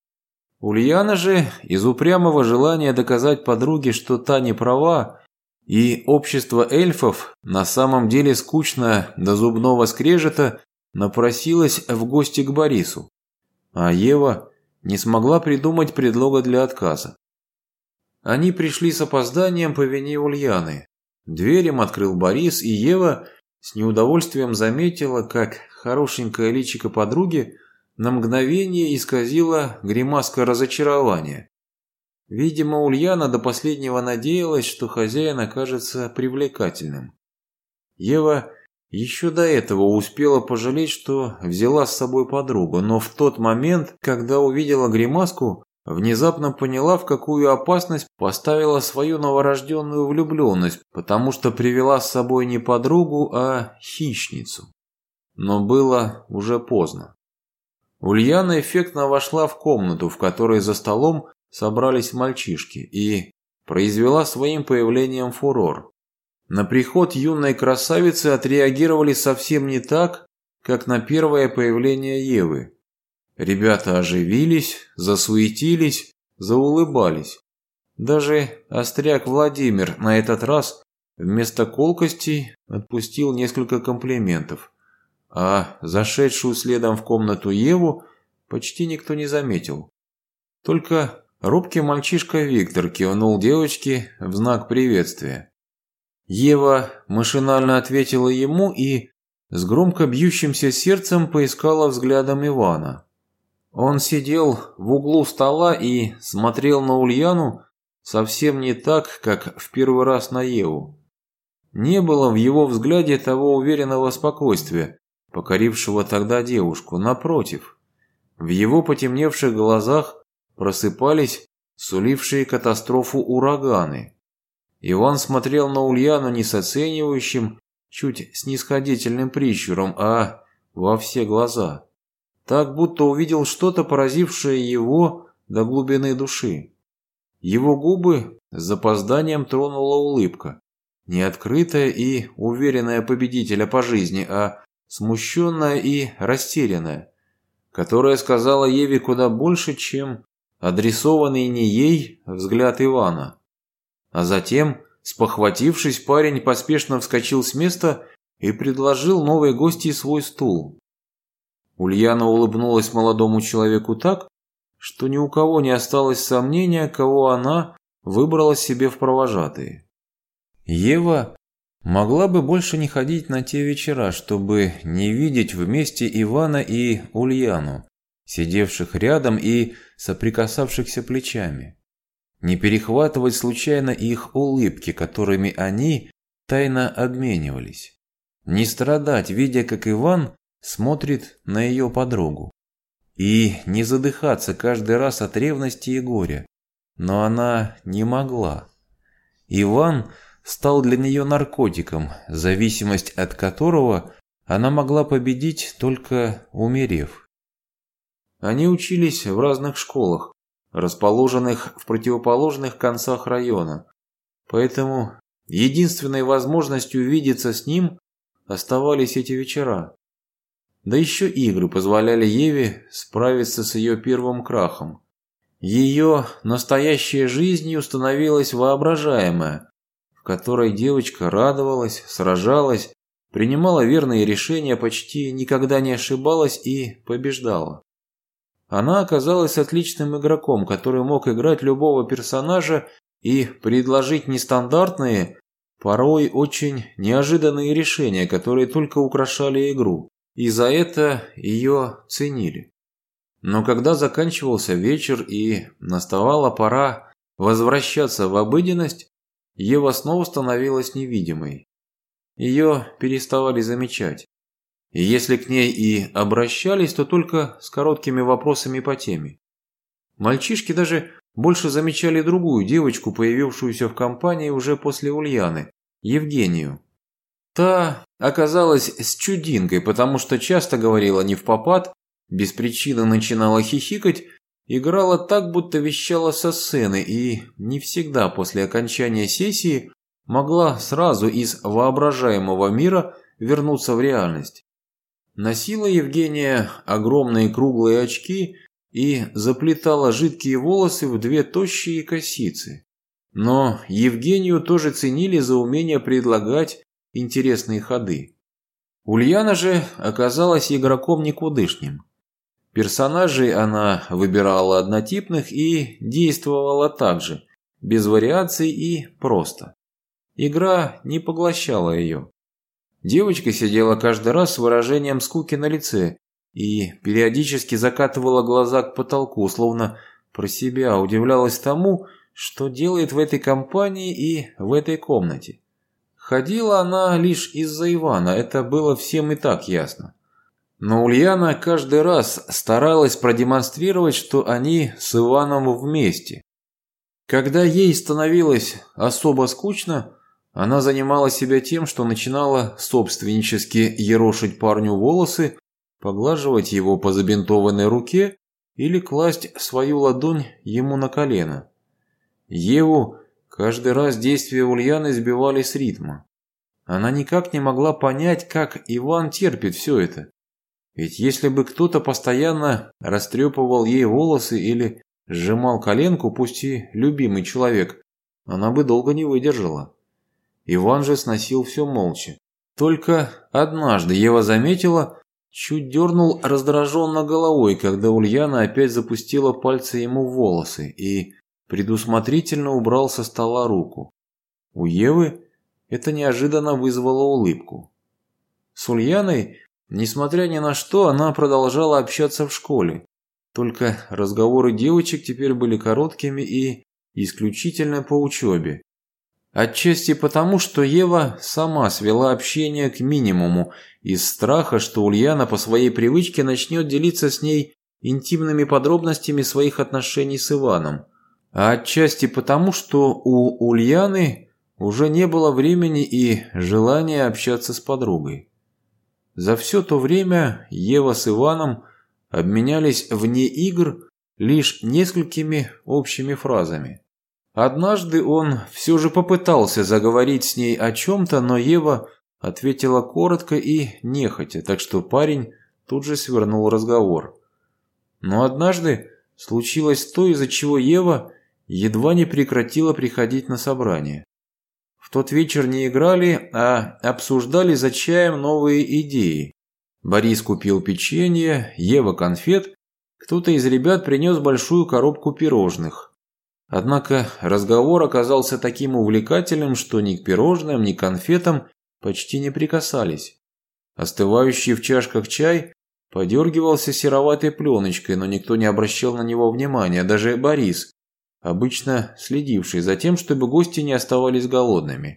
Ульяна же, из упрямого желания доказать подруге, что та не права, и общество эльфов на самом деле скучно до зубного скрежета, напросилась в гости к Борису, а Ева не смогла придумать предлога для отказа. Они пришли с опозданием по вине Ульяны. Дверь им открыл Борис, и Ева с неудовольствием заметила, как хорошенькое личико подруги на мгновение исказила гримаска разочарования. Видимо, Ульяна до последнего надеялась, что хозяин окажется привлекательным. Ева еще до этого успела пожалеть, что взяла с собой подругу, но в тот момент, когда увидела гримаску, внезапно поняла, в какую опасность поставила свою новорожденную влюбленность, потому что привела с собой не подругу, а хищницу. Но было уже поздно. Ульяна эффектно вошла в комнату, в которой за столом собрались мальчишки, и произвела своим появлением фурор. На приход юной красавицы отреагировали совсем не так, как на первое появление Евы. Ребята оживились, засуетились, заулыбались. Даже остряк Владимир на этот раз вместо колкостей отпустил несколько комплиментов, а зашедшую следом в комнату Еву почти никто не заметил. Только робкий мальчишка Виктор кивнул девочке в знак приветствия. Ева машинально ответила ему и с громко бьющимся сердцем поискала взглядом Ивана. Он сидел в углу стола и смотрел на Ульяну совсем не так, как в первый раз на Еву. Не было в его взгляде того уверенного спокойствия, покорившего тогда девушку. Напротив, в его потемневших глазах просыпались сулившие катастрофу ураганы. Иван смотрел на Ульяну не с оценивающим, чуть снисходительным прищуром, а во все глаза. Так, будто увидел что-то, поразившее его до глубины души. Его губы с запозданием тронула улыбка, не открытая и уверенная победителя по жизни, а смущенная и растерянная, которая сказала Еве куда больше, чем адресованный не ей взгляд Ивана. А затем, спохватившись, парень поспешно вскочил с места и предложил новой гостье свой стул. Ульяна улыбнулась молодому человеку так, что ни у кого не осталось сомнения, кого она выбрала себе в провожатые. Ева могла бы больше не ходить на те вечера, чтобы не видеть вместе Ивана и Ульяну, сидевших рядом и соприкасавшихся плечами. Не перехватывать случайно их улыбки, которыми они тайно обменивались. Не страдать, видя, как Иван смотрит на ее подругу. И не задыхаться каждый раз от ревности и горя. Но она не могла. Иван стал для нее наркотиком, зависимость от которого она могла победить, только умерев. Они учились в разных школах, расположенных в противоположных концах района. Поэтому единственной возможностью видеться с ним оставались эти вечера. Да еще игры позволяли Еве справиться с ее первым крахом. Ее настоящей жизнью становилась воображаемая, в которой девочка радовалась, сражалась, принимала верные решения, почти никогда не ошибалась и побеждала. Она оказалась отличным игроком, который мог играть любого персонажа и предложить нестандартные, порой очень неожиданные решения, которые только украшали игру. И за это ее ценили. Но когда заканчивался вечер и наставала пора возвращаться в обыденность, Ева снова становилась невидимой. Ее переставали замечать. И если к ней и обращались, то только с короткими вопросами по теме. Мальчишки даже больше замечали другую девочку, появившуюся в компании уже после Ульяны, Евгению. Та оказалась с чудинкой, потому что часто говорила невпопад, без причины начинала хихикать, играла так, будто вещала со сцены, и не всегда после окончания сессии могла сразу из воображаемого мира вернуться в реальность. Носила Евгения огромные круглые очки и заплетала жидкие волосы в две тощие косицы. Но Евгению тоже ценили за умение предлагать интересные ходы. Ульяна же оказалась игроком никудышним. Персонажей она выбирала однотипных и действовала так же, без вариаций и просто. Игра не поглощала ее. Девочка сидела каждый раз с выражением скуки на лице и периодически закатывала глаза к потолку, словно про себя удивлялась тому, что делает в этой компании и в этой комнате. Ходила она лишь из-за Ивана, это было всем и так ясно. Но Ульяна каждый раз старалась продемонстрировать, что они с Иваном вместе. Когда ей становилось особо скучно, она занимала себя тем, что начинала собственнически ерошить парню волосы, поглаживать его по забинтованной руке или класть свою ладонь ему на колено. Еву каждый раз действия Ульяны сбивали с ритма. Она никак не могла понять, как Иван терпит все это. Ведь если бы кто-то постоянно растрепывал ей волосы или сжимал коленку, пусть и любимый человек, она бы долго не выдержала. Иван же сносил все молча. Только однажды Ева заметила, чуть дернул раздраженно головой, когда Ульяна опять запустила пальцы ему в волосы и предусмотрительно убрал со стола руку. У Евы это неожиданно вызвало улыбку. С Ульяной, несмотря ни на что, она продолжала общаться в школе. Только разговоры девочек теперь были короткими и исключительно по учебе. Отчасти потому, что Ева сама свела общение к минимуму из страха, что Ульяна по своей привычке начнет делиться с ней интимными подробностями своих отношений с Иваном. А отчасти потому, что у Ульяны уже не было времени и желания общаться с подругой. За все то время Ева с Иваном обменялись вне игр лишь несколькими общими фразами. Однажды он все же попытался заговорить с ней о чем-то, но Ева ответила коротко и нехотя, так что парень тут же свернул разговор. Но однажды случилось то, из-за чего Ева едва не прекратила приходить на собрание. В тот вечер не играли, а обсуждали за чаем новые идеи. Борис купил печенье, Ева конфет, кто-то из ребят принес большую коробку пирожных. Однако разговор оказался таким увлекательным, что ни к пирожным, ни к конфетам почти не прикасались. Остывающий в чашках чай подергивался сероватой пленочкой, но никто не обращал на него внимания, даже Борис, обычно следивший за тем, чтобы гости не оставались голодными.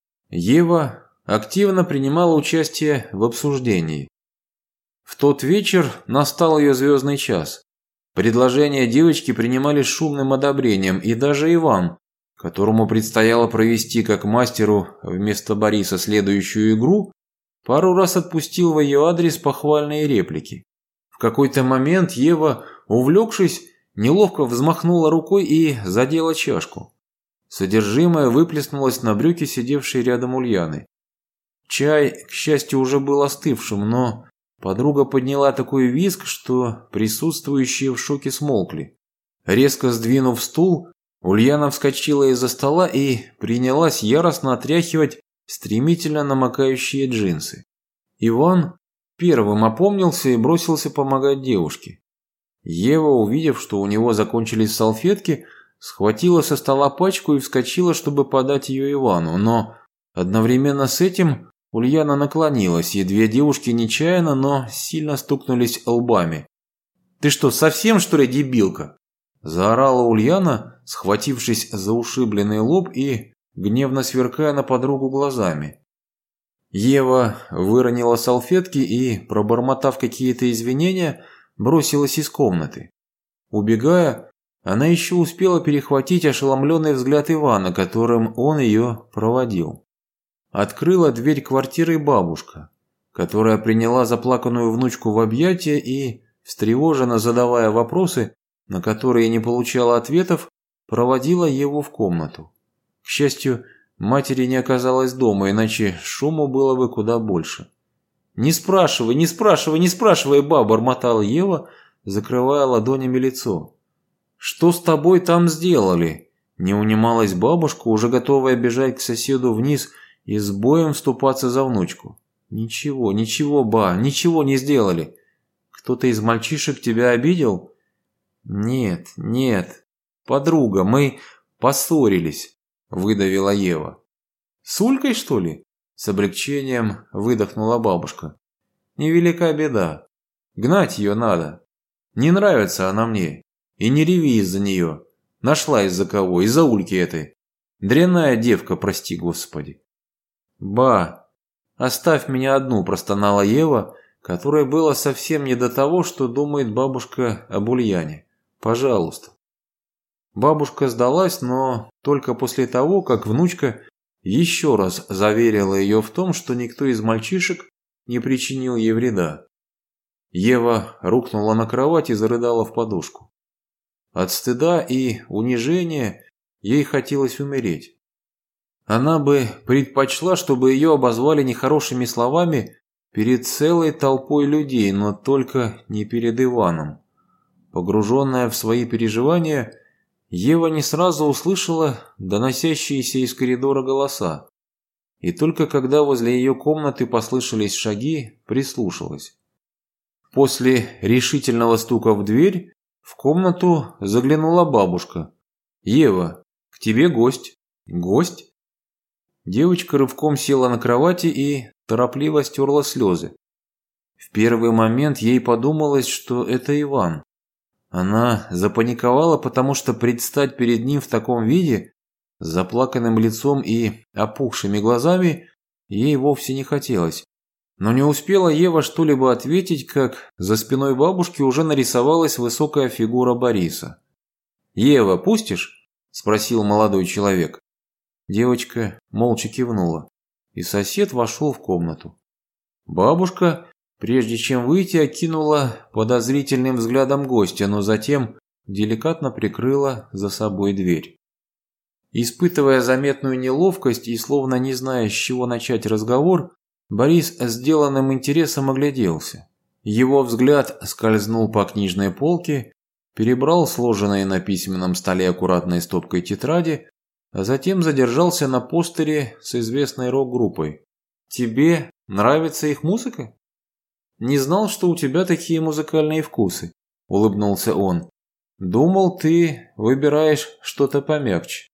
Ева активно принимала участие в обсуждении. В тот вечер настал ее звездный час. Предложения девочки принимали с шумным одобрением, и даже Иван, которому предстояло провести как мастеру вместо Бориса следующую игру, пару раз отпустил в ее адрес похвальные реплики. В какой-то момент Ева, увлекшись, неловко взмахнула рукой и задела чашку. Содержимое выплеснулось на брюки, сидевшей рядом Ульяны. Чай, к счастью, уже был остывшим, но подруга подняла такой визг, что присутствующие в шоке смолкли. Резко сдвинув стул, Ульяна вскочила из-за стола и принялась яростно отряхивать стремительно намокающие джинсы. Иван первым опомнился и бросился помогать девушке. Ева, увидев, что у него закончились салфетки, схватила со стола пачку и вскочила, чтобы подать ее Ивану, но одновременно с этим Ульяна наклонилась, и две девушки нечаянно, но сильно стукнулись лбами. «Ты что, совсем, что ли, дебилка?» – заорала Ульяна, схватившись за ушибленный лоб и гневно сверкая на подругу глазами. Ева выронила салфетки и, пробормотав какие-то извинения, бросилась из комнаты. Убегая, она еще успела перехватить ошеломленный взгляд Ивана, которым он ее проводил. Открыла дверь квартиры бабушка, которая приняла заплаканную внучку в объятия и, встревоженно задавая вопросы, на которые не получала ответов, проводила Еву в комнату. К счастью, матери не оказалось дома, иначе шуму было бы куда больше. «Не спрашивай, не спрашивай, не спрашивай, ба!» – бормотала Ева, закрывая ладонями лицо. «Что с тобой там сделали?» – не унималась бабушка, уже готовая бежать к соседу вниз и с боем вступаться за внучку. «Ничего, ничего, ба, ничего не сделали. Кто-то из мальчишек тебя обидел?» «Нет, нет. Подруга, мы поссорились», – выдавила Ева. «С Улькой, что ли?» – с облегчением выдохнула бабушка. «Невелика беда. Гнать ее надо. Не нравится она мне. И не реви из-за нее. Нашла из-за кого, из-за Ульки этой. Дрянная девка, прости господи». «Ба, оставь меня одну», – простонала Ева, которой было совсем не до того, что думает бабушка об Ульяне. «Пожалуйста». Бабушка сдалась, но только после того, как внучка еще раз заверила ее в том, что никто из мальчишек не причинил ей вреда. Ева рухнула на кровать и зарыдала в подушку. От стыда и унижения ей хотелось умереть. Она бы предпочла, чтобы ее обозвали нехорошими словами перед целой толпой людей, но только не перед Иваном. Погруженная в свои переживания, Ева не сразу услышала доносящиеся из коридора голоса. И только когда возле ее комнаты послышались шаги, прислушалась. После решительного стука в дверь в комнату заглянула бабушка. «Ева, к тебе гость». «Гость?» Девочка рывком села на кровати и торопливо стерла слезы. В первый момент ей подумалось, что это Иван. Она запаниковала, потому что предстать перед ним в таком виде, с заплаканным лицом и опухшими глазами, ей вовсе не хотелось. Но не успела Ева что-либо ответить, как за спиной бабушки уже нарисовалась высокая фигура Бориса. «Ева, пустишь?» – спросил молодой человек. Девочка молча кивнула, и сосед вошел в комнату. Бабушка, прежде чем выйти, окинула подозрительным взглядом гостя, но затем деликатно прикрыла за собой дверь. Испытывая заметную неловкость и словно не зная, с чего начать разговор, Борис с сделанным интересом огляделся. Его взгляд скользнул по книжной полке, перебрал сложенные на письменном столе аккуратной стопкой тетради, а затем задержался на постере с известной рок-группой. «Тебе нравится их музыка?» «Не знал, что у тебя такие музыкальные вкусы», – улыбнулся он. «Думал, ты выбираешь что-то помягче».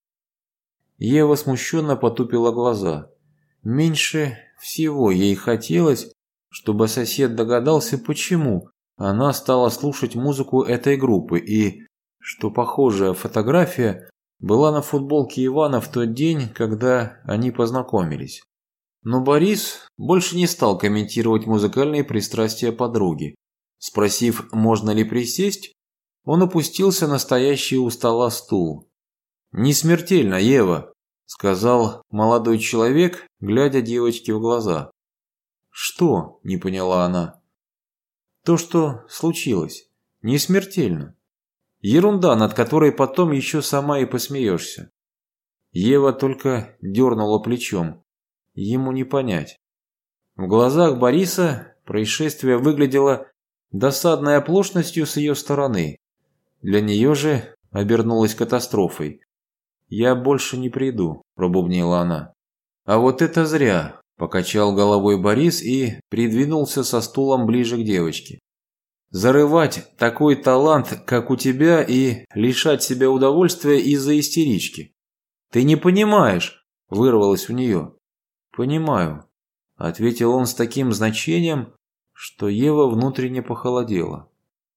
Ева смущенно потупила глаза. Меньше всего ей хотелось, чтобы сосед догадался, почему она стала слушать музыку этой группы и, что похожая фотография была на футболке Ивана в тот день, когда они познакомились. Но Борис больше не стал комментировать музыкальные пристрастия подруги. Спросив, можно ли присесть, он опустился на стоящий у стола стул. «Не смертельно, Ева», – сказал молодой человек, глядя девочке в глаза. «Что?» – не поняла она. «То, что случилось. Не смертельно. Ерунда, над которой потом еще сама и посмеешься». Ева только дернула плечом. Ему не понять. В глазах Бориса происшествие выглядело досадной оплошностью с ее стороны. Для нее же обернулось катастрофой. «Я больше не приду», – пробубнила она. «А вот это зря», – покачал головой Борис и придвинулся со стулом ближе к девочке. «Зарывать такой талант, как у тебя, и лишать себя удовольствия из-за истерички. Ты не понимаешь», – вырвалось у нее. «Понимаю», – ответил он с таким значением, что Ева внутренне похолодела.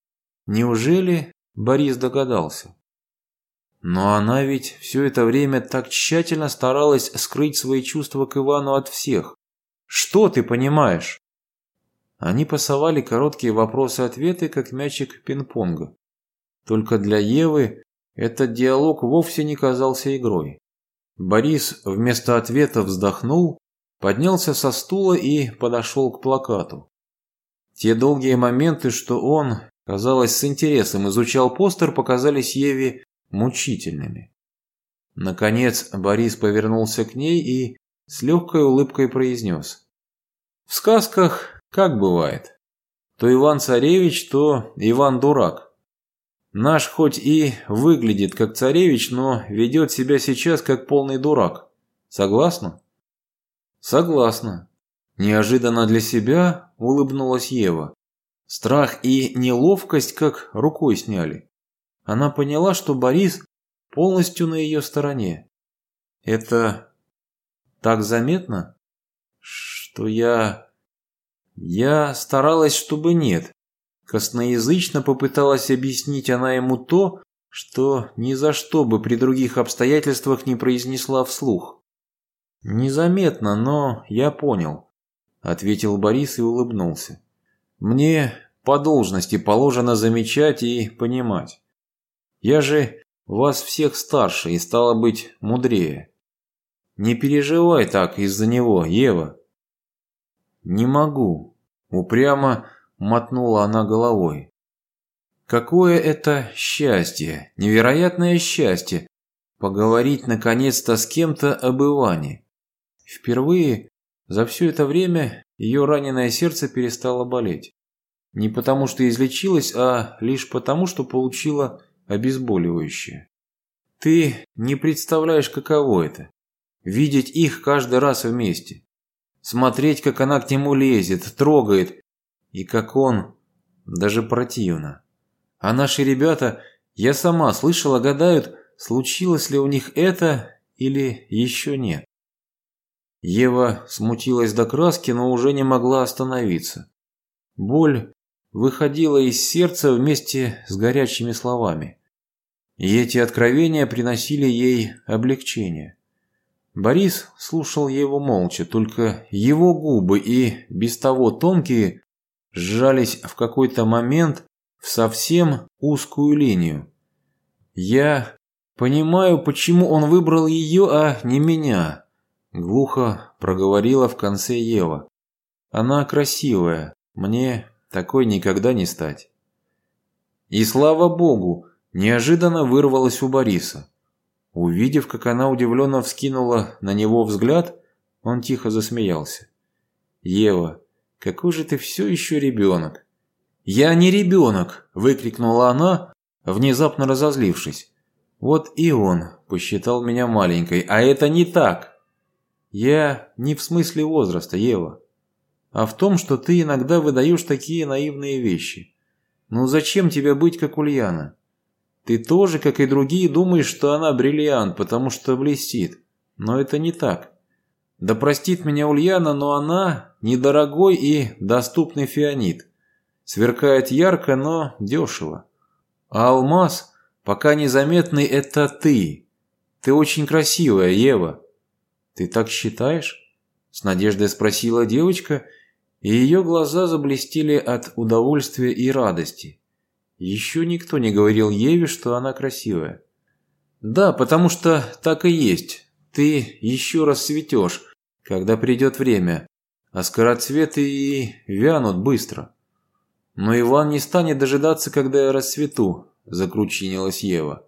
Неужели Борис догадался? Но она ведь все это время так тщательно старалась скрыть свои чувства к Ивану от всех. «Что ты понимаешь?» Они пасовали короткие вопросы-ответы, как мячик пинг-понга. Только для Евы этот диалог вовсе не казался игрой. Борис вместо ответа вздохнул, поднялся со стула и подошел к плакату. Те долгие моменты, что он, казалось, с интересом изучал постер, показались Еве мучительными. Наконец Борис повернулся к ней и с легкой улыбкой произнес. «В сказках как бывает. То Иван-царевич, то Иван-дурак. Наш хоть и выглядит как царевич, но ведет себя сейчас как полный дурак. Согласна?» «Согласна». Неожиданно для себя улыбнулась Ева. Страх и неловкость как рукой сняли. Она поняла, что Борис полностью на ее стороне. «Это так заметно, что я старалась, чтобы нет». Косноязычно попыталась объяснить она ему то, что ни за что бы при других обстоятельствах не произнесла вслух. «Незаметно, но я понял», – ответил Борис и улыбнулся. «Мне по должности положено замечать и понимать. Я же вас всех старше и, стало быть, мудрее. Не переживай так из-за него, Ева». «Не могу», – упрямо мотнула она головой. «Какое это счастье, невероятное счастье, поговорить наконец-то с кем-то об Иване». Впервые за все это время ее раненое сердце перестало болеть. Не потому что излечилось, а лишь потому, что получила обезболивающее. «Ты не представляешь, каково это – видеть их каждый раз вместе. Смотреть, как она к нему лезет, трогает, и как он даже противно. А наши ребята, я сама слышала, гадают, случилось ли у них это или еще нет. Ева смутилась до краски, но уже не могла остановиться. Боль выходила из сердца вместе с горячими словами. И эти откровения приносили ей облегчение. Борис слушал его молча, только его губы и без того тонкие сжались в какой-то момент в совсем узкую линию. «Я понимаю, почему он выбрал ее, а не меня», – глухо проговорила в конце Ева. «Она красивая, мне такой никогда не стать». И слава богу, неожиданно вырвалось у Бориса. Увидев, как она удивленно вскинула на него взгляд, он тихо засмеялся. «Ева, какой же ты все еще ребенок!» «Я не ребенок!» – выкрикнула она, внезапно разозлившись. «Вот и он посчитал меня маленькой, а это не так!» «Я не в смысле возраста, Ева, а в том, что ты иногда выдаешь такие наивные вещи. Ну зачем тебе быть как Ульяна? Ты тоже, как и другие, думаешь, что она бриллиант, потому что блестит. Но это не так. Да простит меня Ульяна, но она недорогой и доступный фианит. Сверкает ярко, но дешево. А алмаз, пока незаметный, это ты. Ты очень красивая, Ева». «Ты так считаешь?» – с надеждой спросила девочка, и ее глаза заблестели от удовольствия и радости. Еще никто не говорил Еве, что она красивая. «Да, потому что так и есть. Ты еще расцветешь, когда придет время, а скороцветы и вянут быстро». «Но Иван не станет дожидаться, когда я расцвету», – закручинилась Ева.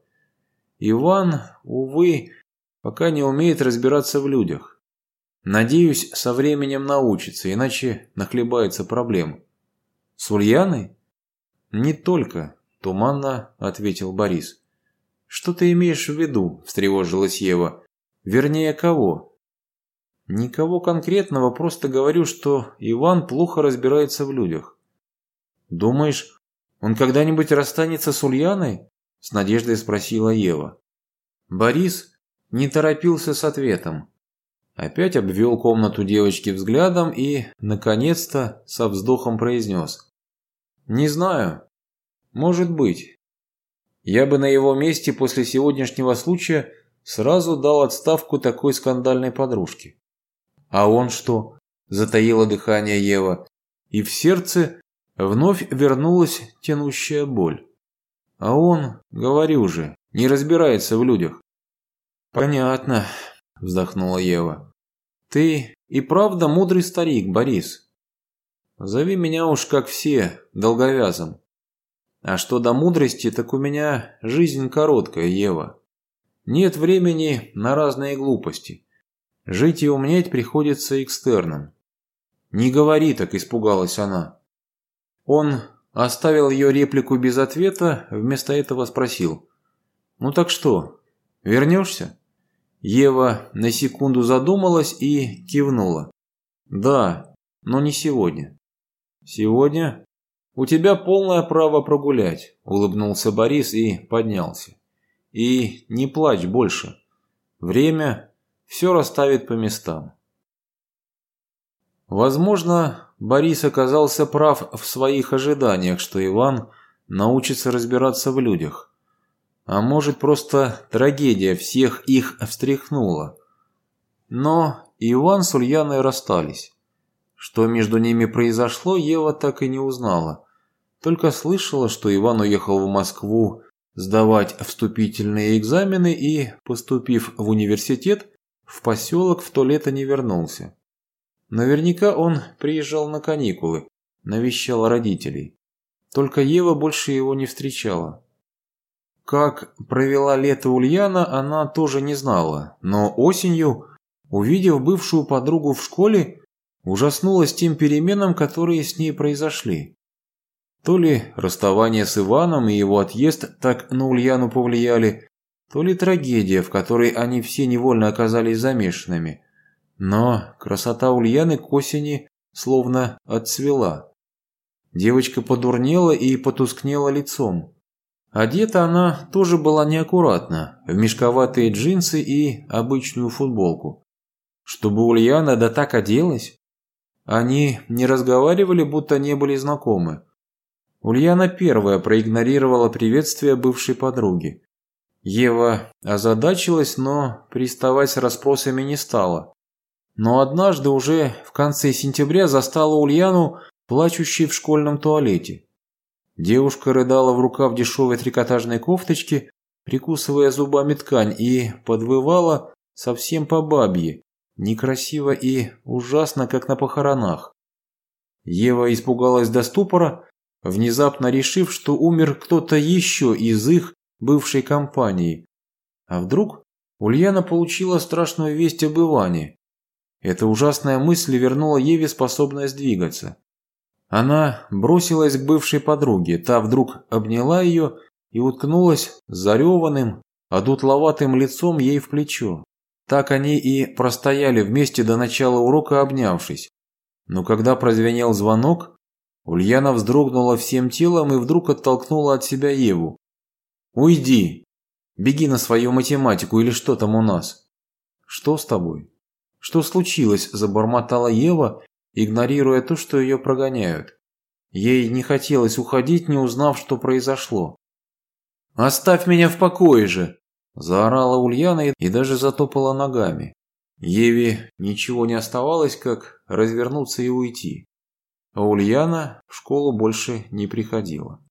«Иван, увы, пока не умеет разбираться в людях. Надеюсь, со временем научится, иначе нахлебается проблем». «С Ульяной?» «Не только», – туманно ответил Борис. «Что ты имеешь в виду?» – встревожилась Ева. «Вернее, кого?» «Никого конкретного, просто говорю, что Иван плохо разбирается в людях». «Думаешь, он когда-нибудь расстанется с Ульяной?» – с надеждой спросила Ева. Борис не торопился с ответом. Опять обвел комнату девочки взглядом и, наконец-то, со вздохом произнес. «Не знаю. Может быть. Я бы на его месте после сегодняшнего случая сразу дал отставку такой скандальной подружке». «А он что?» – затаило дыхание Ева, и в сердце вновь вернулась тянущая боль. «А он, говорю же, не разбирается в людях». «Понятно», – вздохнула Ева. «Ты и правда мудрый старик, Борис. Зови меня уж как все, долговязым. А что до мудрости, так у меня жизнь короткая, Ева. Нет времени на разные глупости. Жить и умнеть приходится экстерном». «Не говори так», – испугалась она. Он оставил ее реплику без ответа, вместо этого спросил. «Ну так что, вернешься?» Ева на секунду задумалась и кивнула. «Да, но не сегодня». «Сегодня? У тебя полное право прогулять», – улыбнулся Борис и поднялся. «И не плачь больше. Время все расставит по местам». Возможно, Борис оказался прав в своих ожиданиях, что Иван научится разбираться в людях. А может, просто трагедия всех их встряхнула. Но Иван с Ульяной расстались. Что между ними произошло, Ева так и не узнала. Только слышала, что Иван уехал в Москву сдавать вступительные экзамены и, поступив в университет, в поселок в то лето не вернулся. Наверняка он приезжал на каникулы, навещал родителей. Только Ева больше его не встречала. Как провела лето Ульяна, она тоже не знала, но осенью, увидев бывшую подругу в школе, ужаснулась тем переменам, которые с ней произошли. То ли расставание с Иваном и его отъезд так на Ульяну повлияли, то ли трагедия, в которой они все невольно оказались замешанными. Но красота Ульяны к осени словно отцвела. Девочка подурнела и потускнела лицом. Одета она тоже была неаккуратно, в мешковатые джинсы и обычную футболку. Чтобы Ульяна да так оделась? Они не разговаривали, будто не были знакомы. Ульяна первая проигнорировала приветствие бывшей подруги. Ева озадачилась, но приставать с расспросами не стала. Но однажды уже в конце сентября застала Ульяну плачущей в школьном туалете. Девушка рыдала в рукав дешевой трикотажной кофточки, прикусывая зубами ткань, и подвывала совсем по бабье, некрасиво и ужасно, как на похоронах. Ева испугалась до ступора, внезапно решив, что умер кто-то еще из их бывшей компании. А вдруг Ульяна получила страшную весть об Иване? Эта ужасная мысль вернула Еве способность двигаться. Она бросилась к бывшей подруге, та вдруг обняла ее и уткнулась зареванным, одутловатым лицом ей в плечо. Так они и простояли вместе до начала урока, обнявшись. Но когда прозвенел звонок, Ульяна вздрогнула всем телом и вдруг оттолкнула от себя Еву. «Уйди! Беги на свою математику или что там у нас?» «Что с тобой? Что случилось?» – забормотала Ева, игнорируя то, что ее прогоняют. Ей не хотелось уходить, не узнав, что произошло. «Оставь меня в покое же!» – заорала Ульяна и даже затопала ногами. Еве ничего не оставалось, как развернуться и уйти. А Ульяна в школу больше не приходила.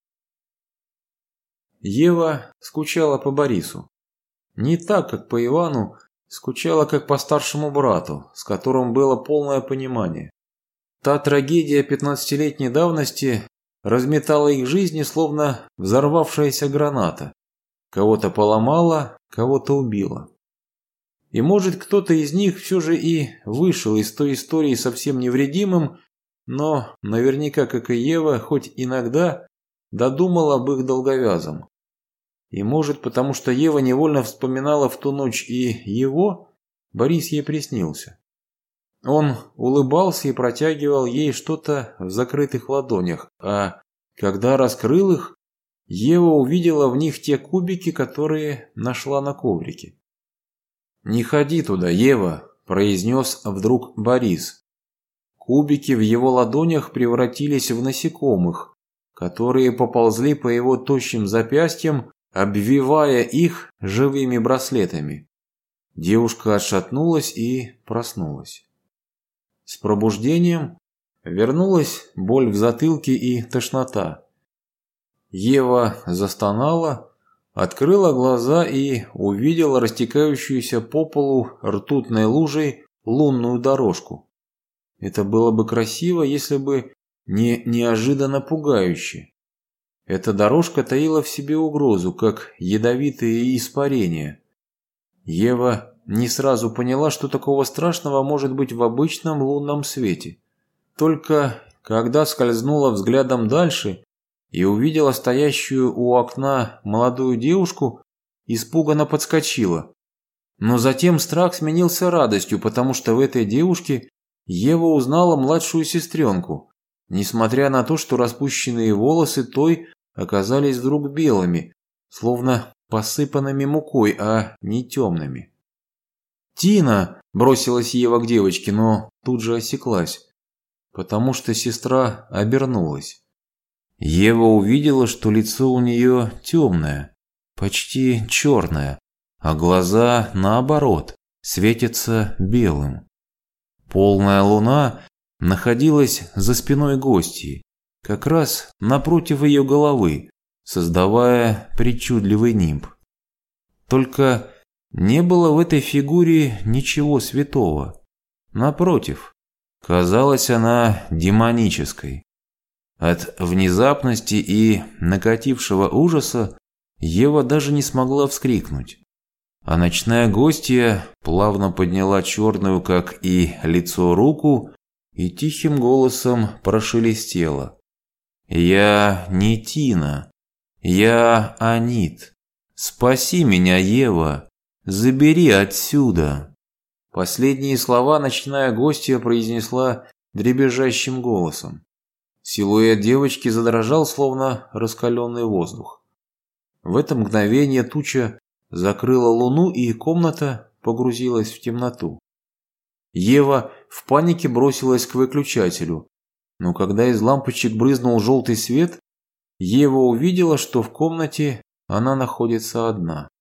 Ева скучала по Борису. Не так, как по Ивану, скучала как по старшему брату, с которым было полное понимание. Та трагедия 15-летней давности разметала их жизни, словно взорвавшаяся граната. Кого-то поломала, кого-то убила. И может, кто-то из них все же и вышел из той истории совсем невредимым, но наверняка, как и Ева, хоть иногда додумал об их долговязом. И может, потому что Ева невольно вспоминала в ту ночь и его, Борис ей приснился. Он улыбался и протягивал ей что-то в закрытых ладонях, а когда раскрыл их, Ева увидела в них те кубики, которые нашла на коврике. «Не ходи туда, Ева», – произнес вдруг Борис. Кубики в его ладонях превратились в насекомых, которые поползли по его тощим запястьям, обвивая их живыми браслетами. Девушка отшатнулась и проснулась. С пробуждением вернулась боль в затылке и тошнота. Ева застонала, открыла глаза и увидела растекающуюся по полу ртутной лужей лунную дорожку. Это было бы красиво, если бы не неожиданно пугающе. Эта дорожка таила в себе угрозу, как ядовитые испарения. Ева не сразу поняла, что такого страшного может быть в обычном лунном свете. Только когда скользнула взглядом дальше и увидела стоящую у окна молодую девушку, испуганно подскочила. Но затем страх сменился радостью, потому что в этой девушке Ева узнала младшую сестренку, несмотря на то, что распущенные волосы той оказались вдруг белыми, словно посыпанными мукой, а не темными. «Тина!» – бросилась Ева к девочке, но тут же осеклась, потому что сестра обернулась. Ева увидела, что лицо у нее темное, почти черное, а глаза, наоборот, светятся белым. Полная луна находилась за спиной гостьи, как раз напротив ее головы, создавая причудливый нимб. Только не было в этой фигуре ничего святого. Напротив, казалась она демонической. От внезапности и накатившего ужаса Ева даже не смогла вскрикнуть. А ночная гостья плавно подняла черную, как и лицо, руку и тихим голосом прошелестела. «Я не Тина, я Анит. Спаси меня, Ева, забери отсюда». Последние слова ночная гостья произнесла дребезжащим голосом. Силуэт девочки задрожал, словно раскаленный воздух. В это мгновение туча закрыла луну, и комната погрузилась в темноту. Ева в панике бросилась к выключателю, но когда из лампочек брызнул желтый свет, Ева увидела, что в комнате она находится одна.